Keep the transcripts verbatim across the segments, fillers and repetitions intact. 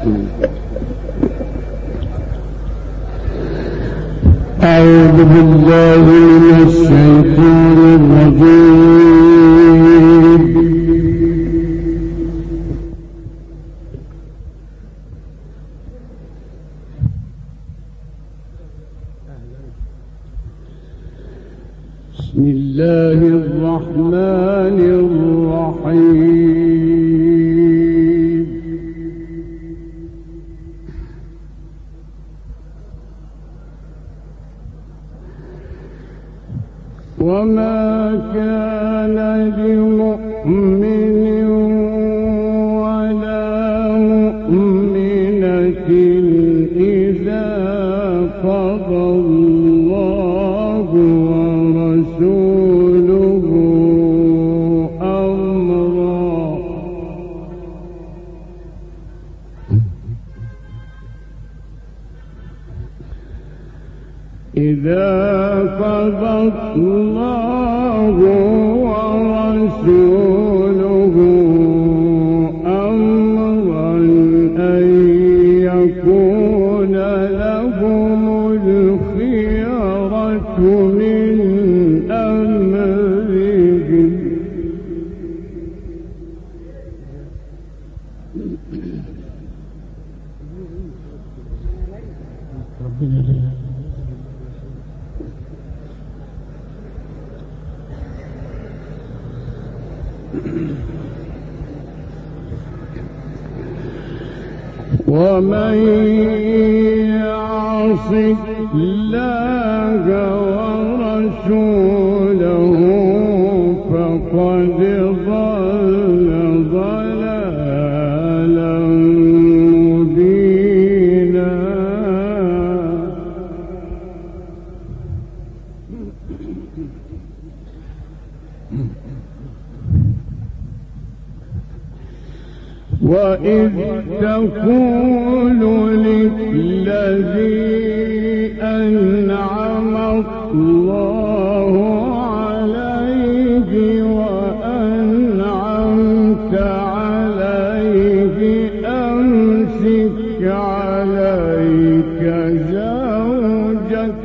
أعوذ بالله من الشيطان الرجيم. بسم الله الرحمن الرحيم. وما كان لمؤمن ولا مؤمنة إذا قضى الله ورسوله أمرا إذا قضى الله ورسوله أمرا أن يكون لهم الخيرة من أمرهم. ومن يعص الله ورسوله فقد ضل ضلالا مبينا. وإذ تقول للذي أنعم الله عليه وأنعمت عليه أمسك عليك زوجك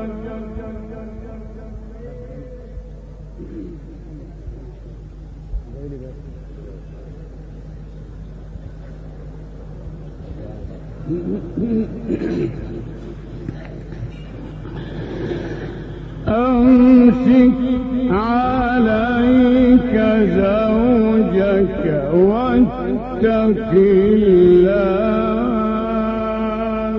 أمسك عليك زوجك واتق الله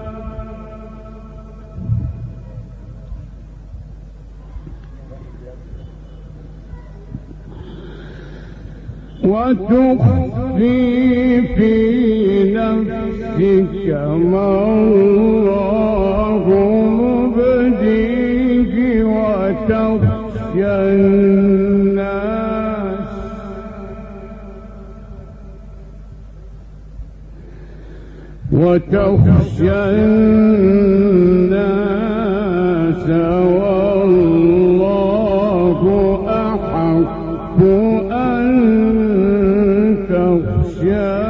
وتخفي في نفسك ما الله مبديه وتخشى الناس وتخشى الناس والله أحق أن تخشاه.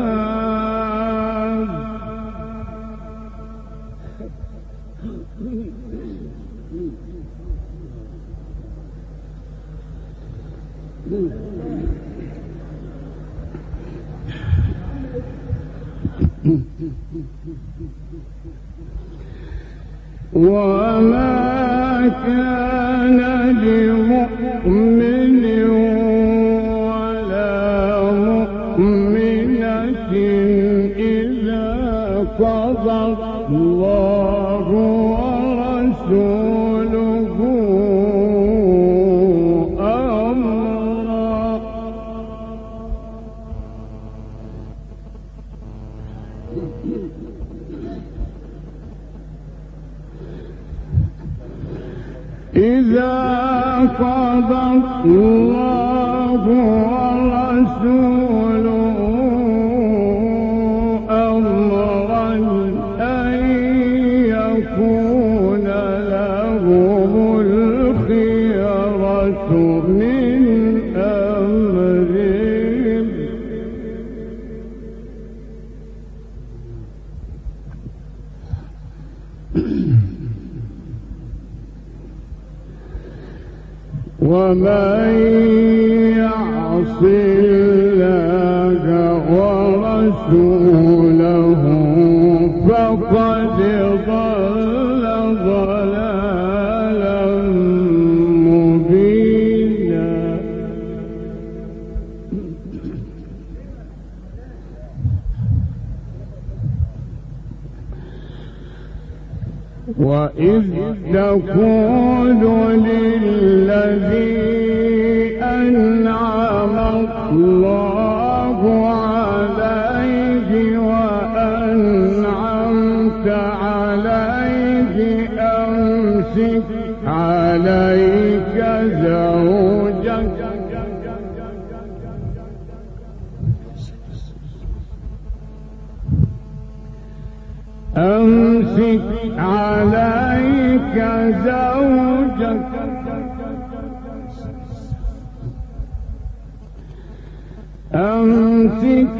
وما كان لمؤمن ولا مؤمنة إذا قضى الله ورسوله أمرا إذا قضى الله ورسوله أمرا أن يكون لهم الخيرة من أمرهم ومن يعص الله ورسوله فقد ضل ضلالا مبينا. وإذ تقول للذي أنعم الله عليه وأنعمت عليه أمسك عليك زوجك أمسك عليك زوجك أمسك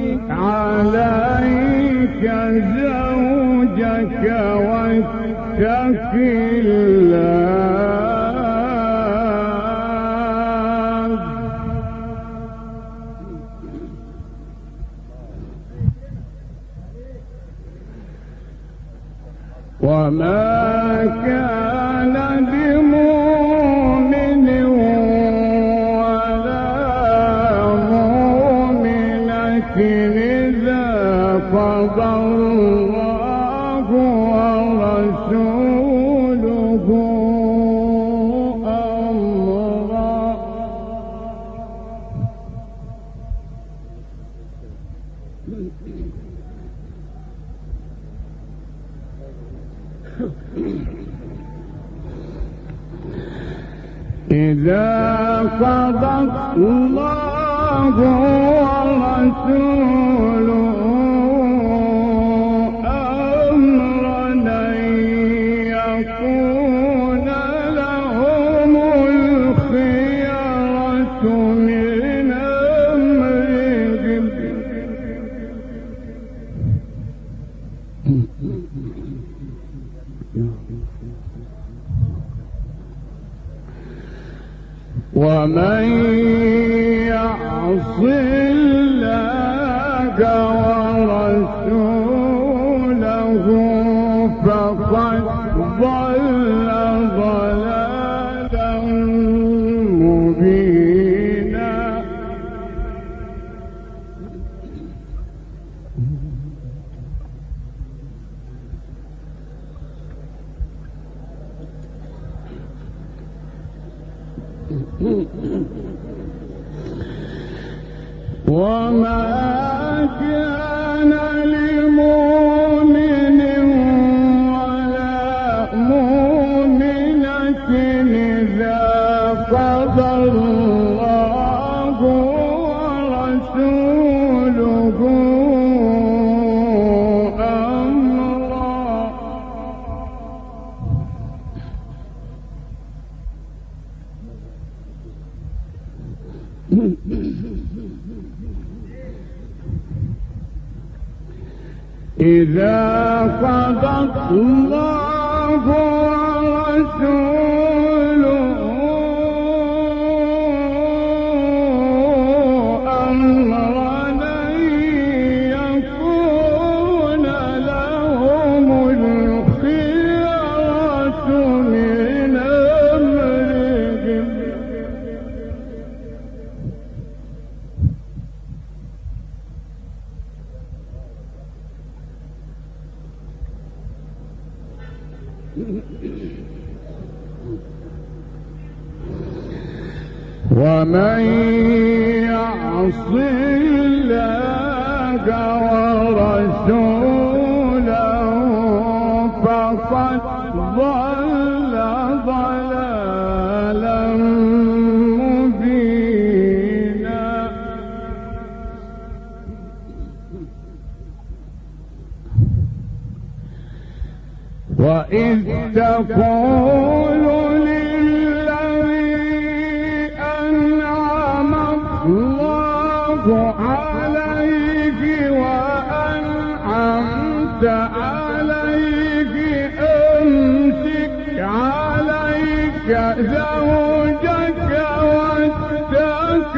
عليك زوجك واتق الله وما كان لمؤمن ولا مؤمنة إذا قضى الله ورسوله أمرا إذا قضى الله ورسوله أمرا أن يكون لهم الخيرة من أمرهم ومن يعص الله ورسوله فقد ضل ضلالا مبينا. وما كان لمؤمن ولا مؤمنة إذا قضى الله ورسوله أمرا إذا قضى الله ورسوله أمرا أن يكون لهم الخيرة من أمرهم ومن يعص الله ورسوله فقد ضل ضلالا مبينا. وإذ تقول الله عليه وأنعمت عليه زوجك واتق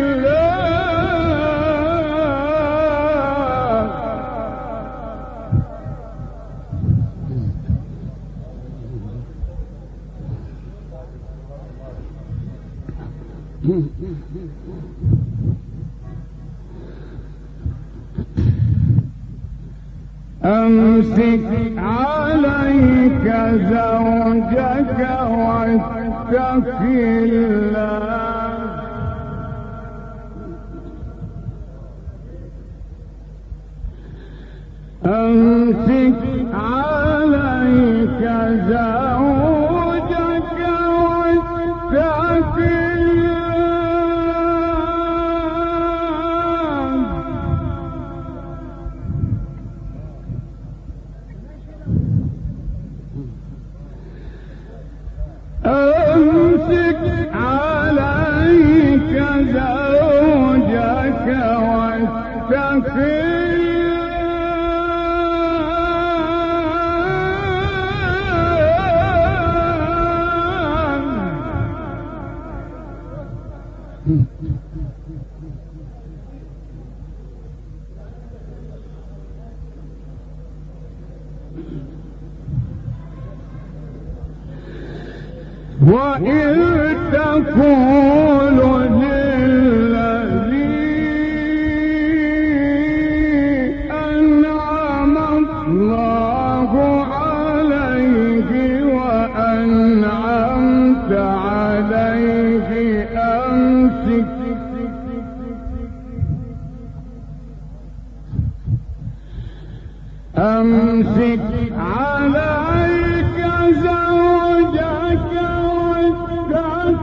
أمسك عليك زوجك واتق الله أمسك عليك زوجك واتق أمسك عليك زوجك واتق وإذ تقول للذي أنعم الله عليه وأنعمت عليه أمسك أمسك عليك زوجك واتق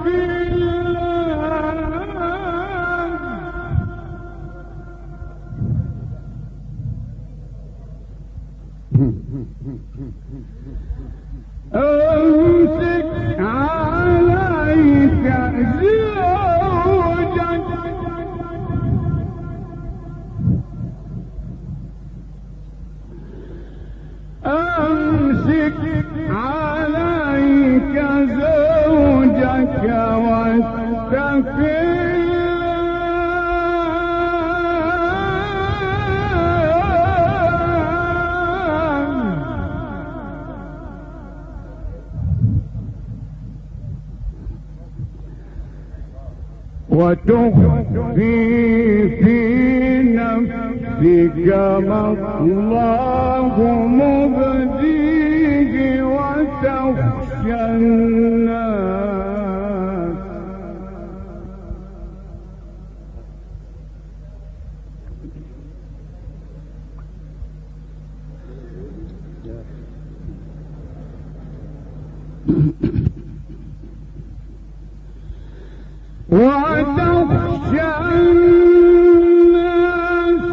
أمسك عليك زوجك أمسك عليك زوجك واتق وتخفي في نفسك ما الله مبديه وتخشى الناس وتخشى الناس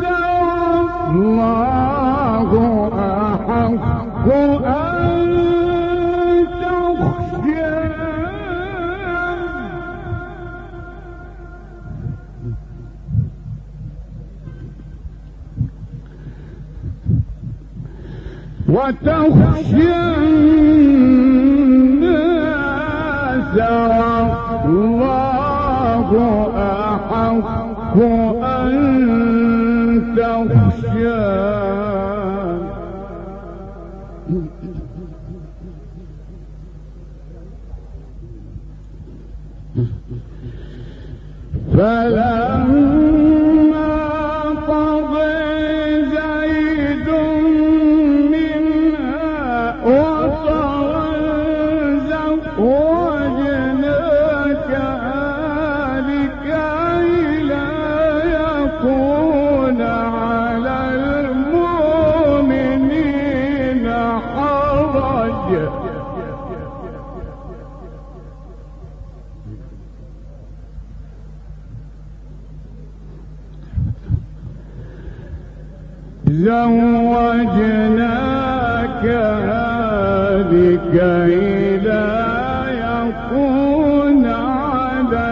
والله أحق أن تخشى وتخشى الناس والله أحق أن تخشى فلما قضى زيد منها وطرا زوجناكها لكي لا يكون على المؤمنين حرج زوجناكها لكي لا يكون على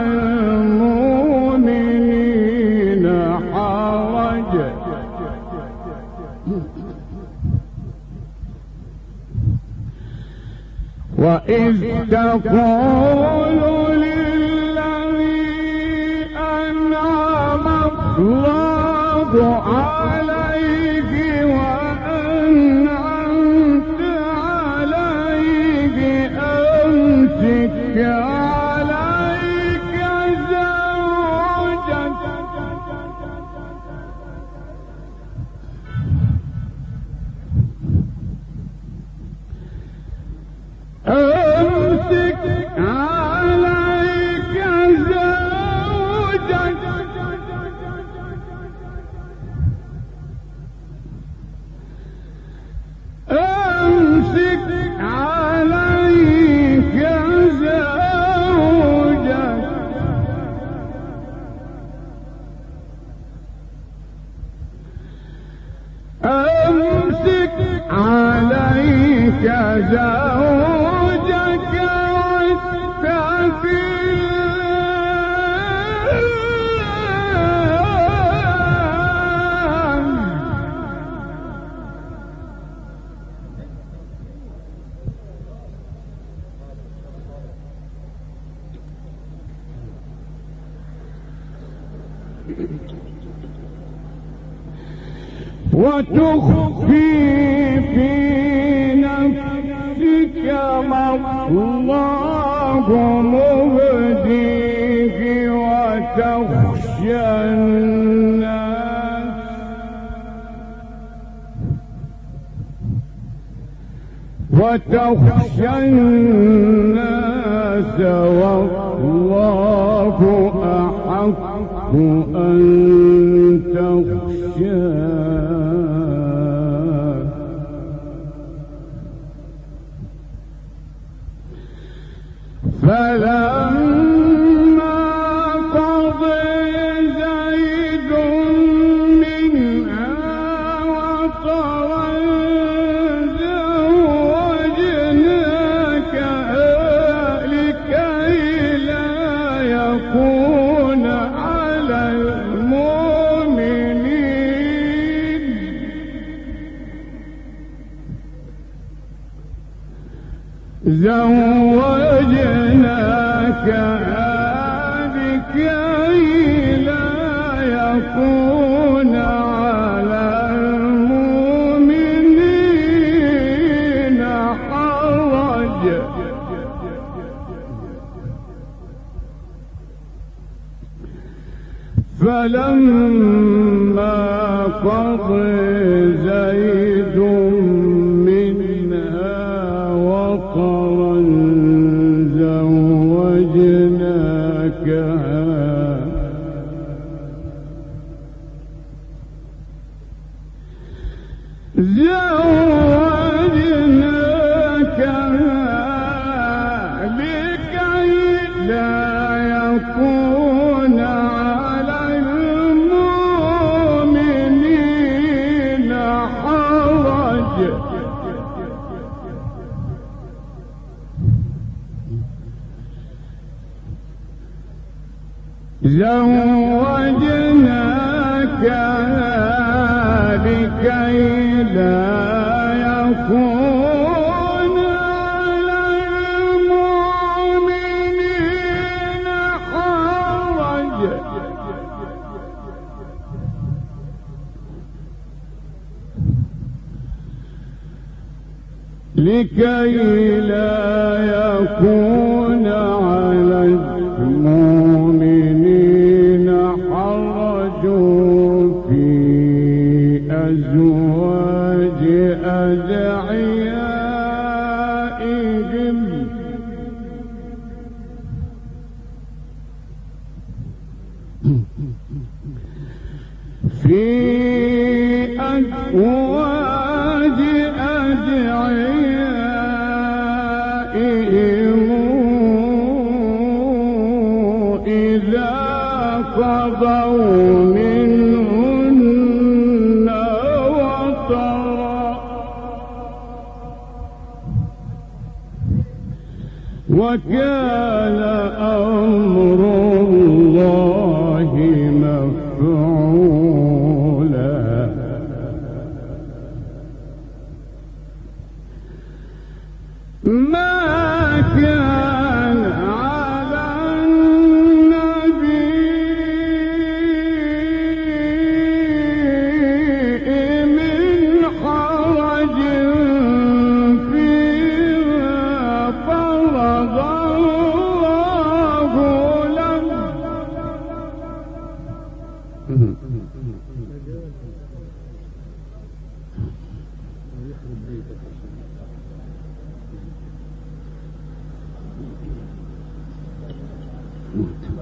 المؤمنين حرج وإذ تقول للذي أنعم الله عليه وأنعمت عليه أمسك عليك زوجك أمسك عليك زوجك أمسك عليك زوجك أمسك عليك زوجك واتق وتخفي في نفسك ما الله مبديه وتخشى الناس وتخشى الناس والله أحق أن تخشاه فلما قضى زيد منها وطرا زوجناكها لكي لا يكون على المؤمنين زوجناك لكي لا يكون على المؤمنين حرج فلما قضى زيد منها وطرا زوجناكها زوجناكها لكي لا يكون على المؤمنين حرج زوجناكها لكي لا يكون على المؤمنين حرج لكي لا يكون على المؤمنين حرج في أزواج أدعيائهم في أزواج أدعيائهم إذا قضوا منهن وطرا وكان أمر الله مفعولا ما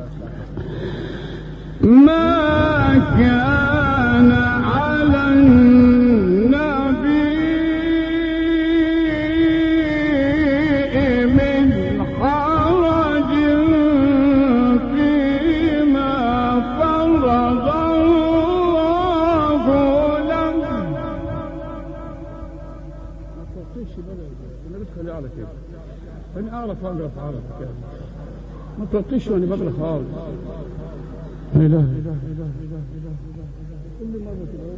ما كان على النبي من حرج فيما فرض الله له. ما توطيش بقى انا بدخل على كده انا اعرف اقرا اعرف كده ما توطيش وانا بقرا خالص. لا اله اله اله اله اله كل مره كده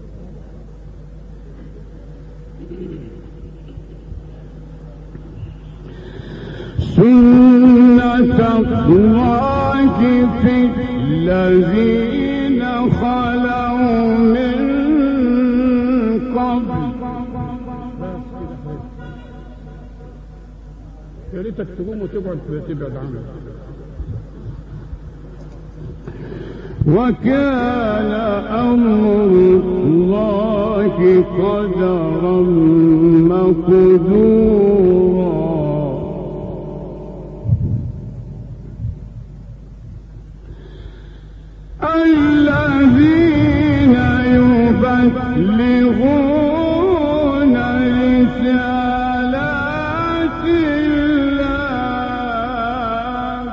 سنة الله في الذين خلوا من قبل. يا ريتك تقوم وتقعد تبعد عنه. وكان أمر الله قدرا مقدورا. الذين يبلغون رسالات الله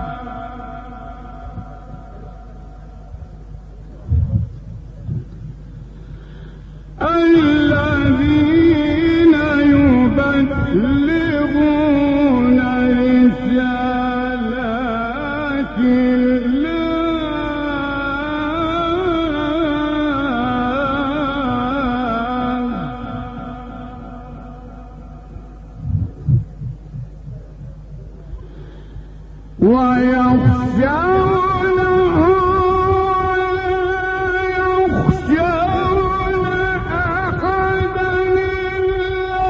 الذين يبلغون رسالات الله ويخشونه يخشون أحدا إلا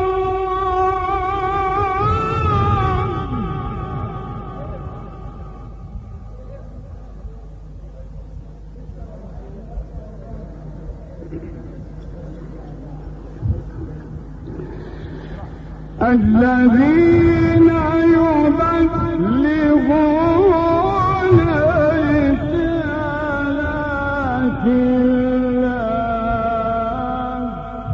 الله. الذين يبلغون رسالات الله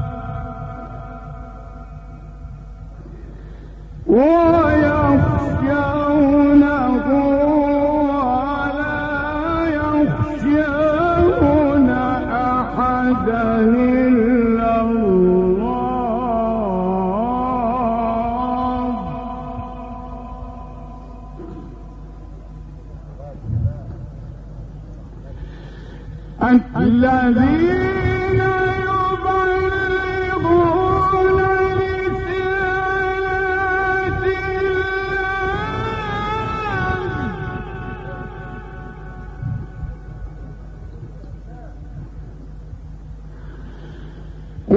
ويخشونه ولا يخشون أحدا إلا الله. الذين يبلغون رسالات الله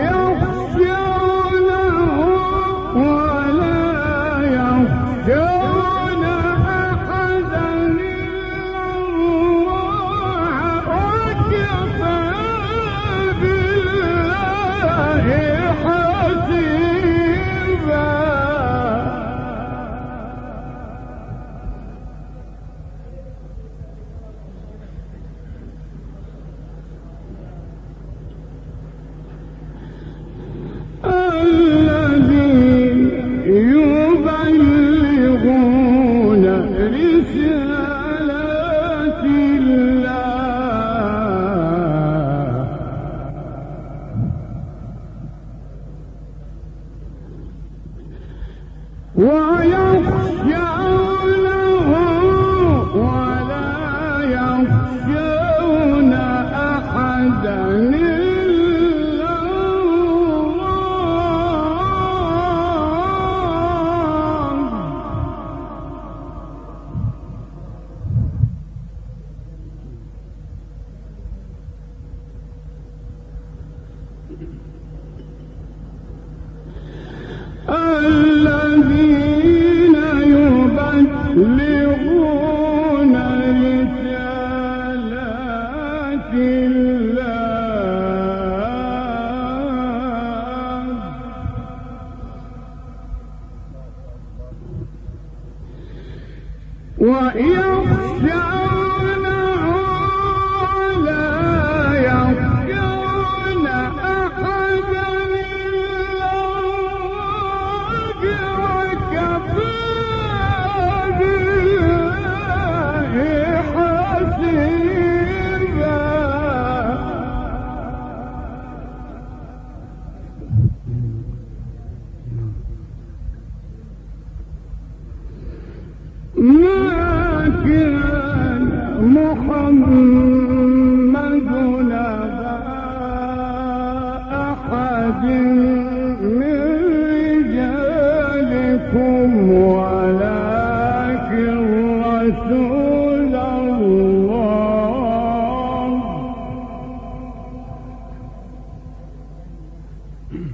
ويخشونه ولا يخشون أحدا إلا الله وكفى بالله حسيبا. الذين يبلغون رسالات الله ويخشونه ولا يخشون أحدا إلا الذين يبلغون رسالات الله ويخشون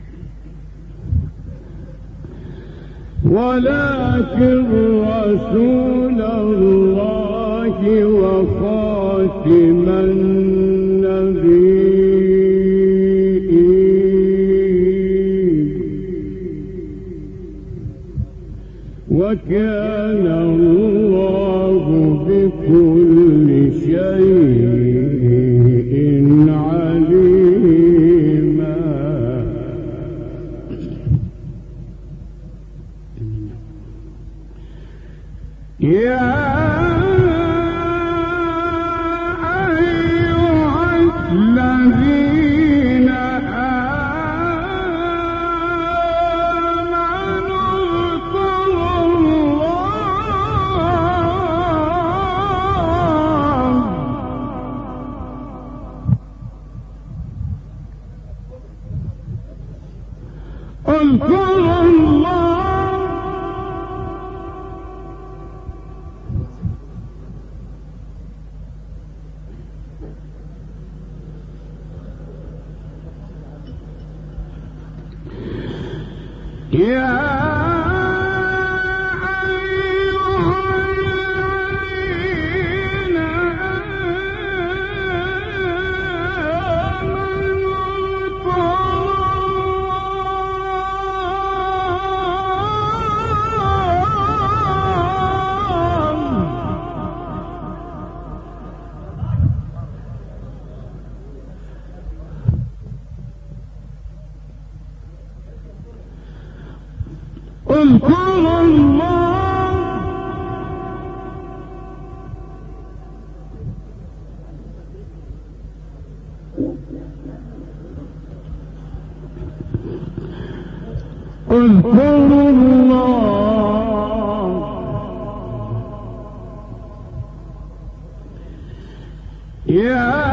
ولكن رسول الله وخاتم النبيين وكان الله بكل شيء عليما. يا أيها الذين آمنوا اذكروا الله اذكروا الله يا أيها الذين آمنوا اذكروا الله اذكروا الله يا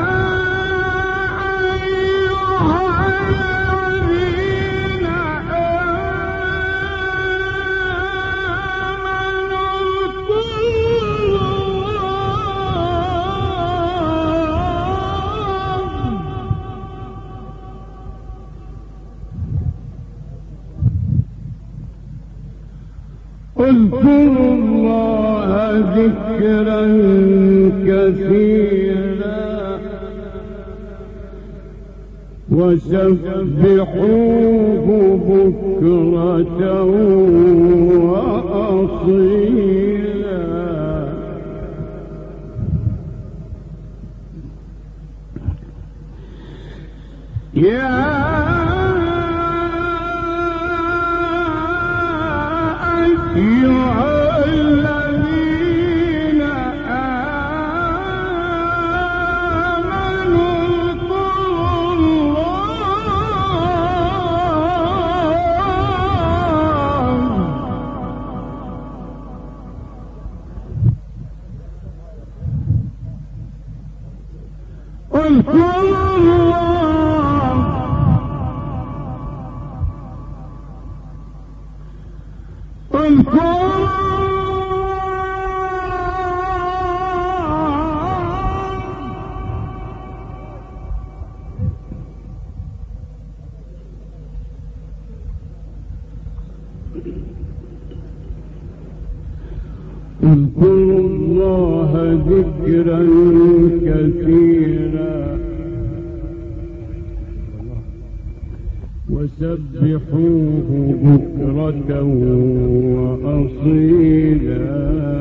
اذكروا الله ذكرا كثيرا وسبحوه بكرة وأصيلا. يا أيها الذين آمنوا اذكروا الله اذكروا الله اذكروا اذكروا الله ذكرا كثيرا وسبحوه بكرة وأصيلا.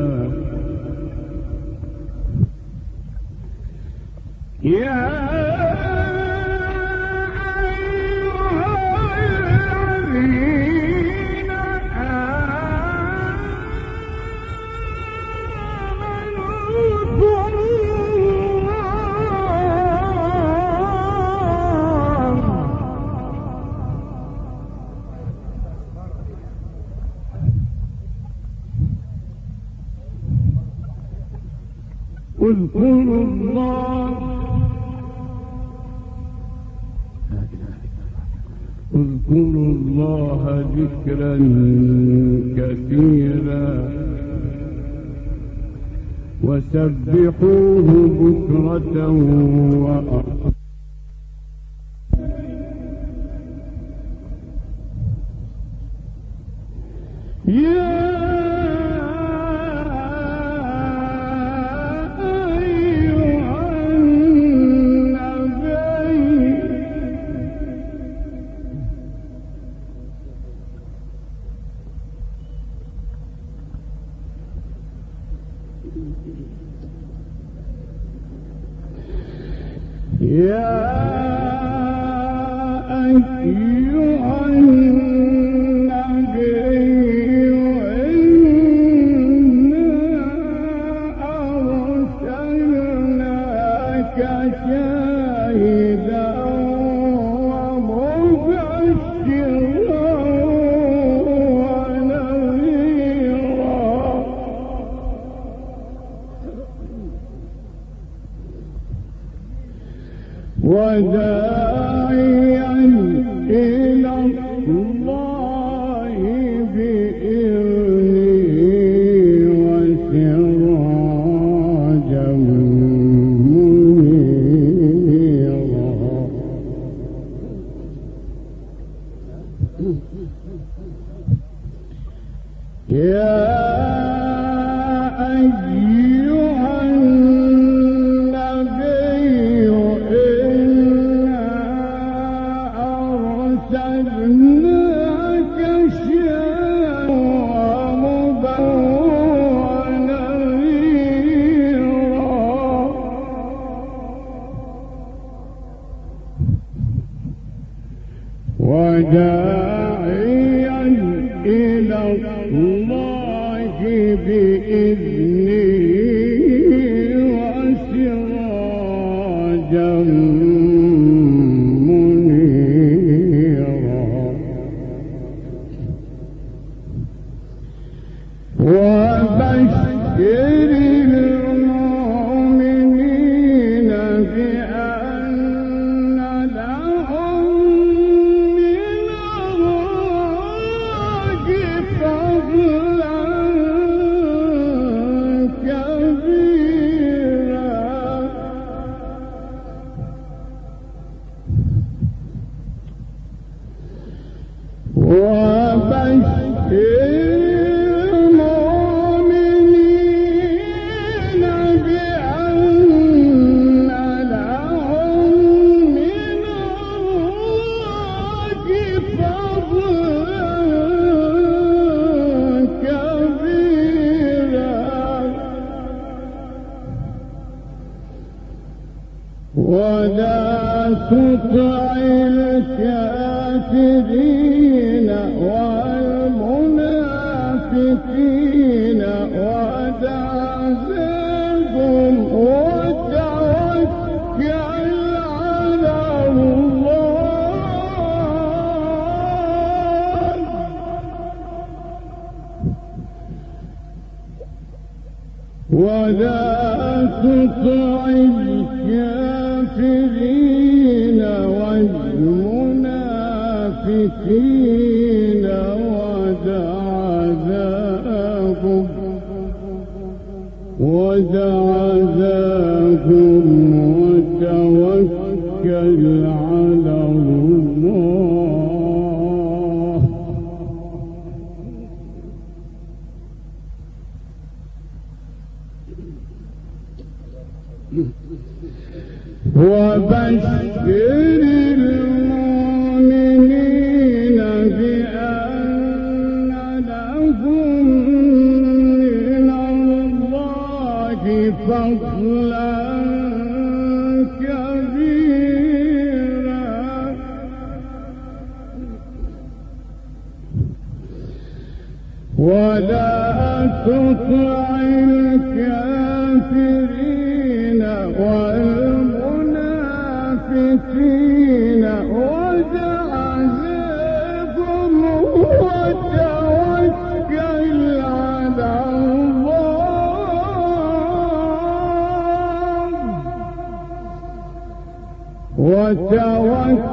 يا اذكروا الله اذكروا الله ذكرا كثيرا وسبحوه بكرة وأصيلا. وداعيا إلى الله بإذنه وسراجا منيرا. يا أيها النبي إنا أرسلناك شاهدا ونذيرا. وداعيا إلى الله بإذنه وسراجا منيرا. وبشر المؤمنين بأن لهم من الله فضلا كبيرا. وبشر المؤمنين بأن لهم من الله فضلا كبيرا. ولا تطع الكافرين والمنافقين ودع عنهم وتوكل على الله. ولا تطع الكافرين والمنافقين ودع عذابهم ودع عذابهم وتوكل على الله. وبشر المؤمنين بأن لهم من الله فضلا كبيرا. ولا تطع الكافرين والمنافقين ودع عنهم وتوكل على الله. وتوكل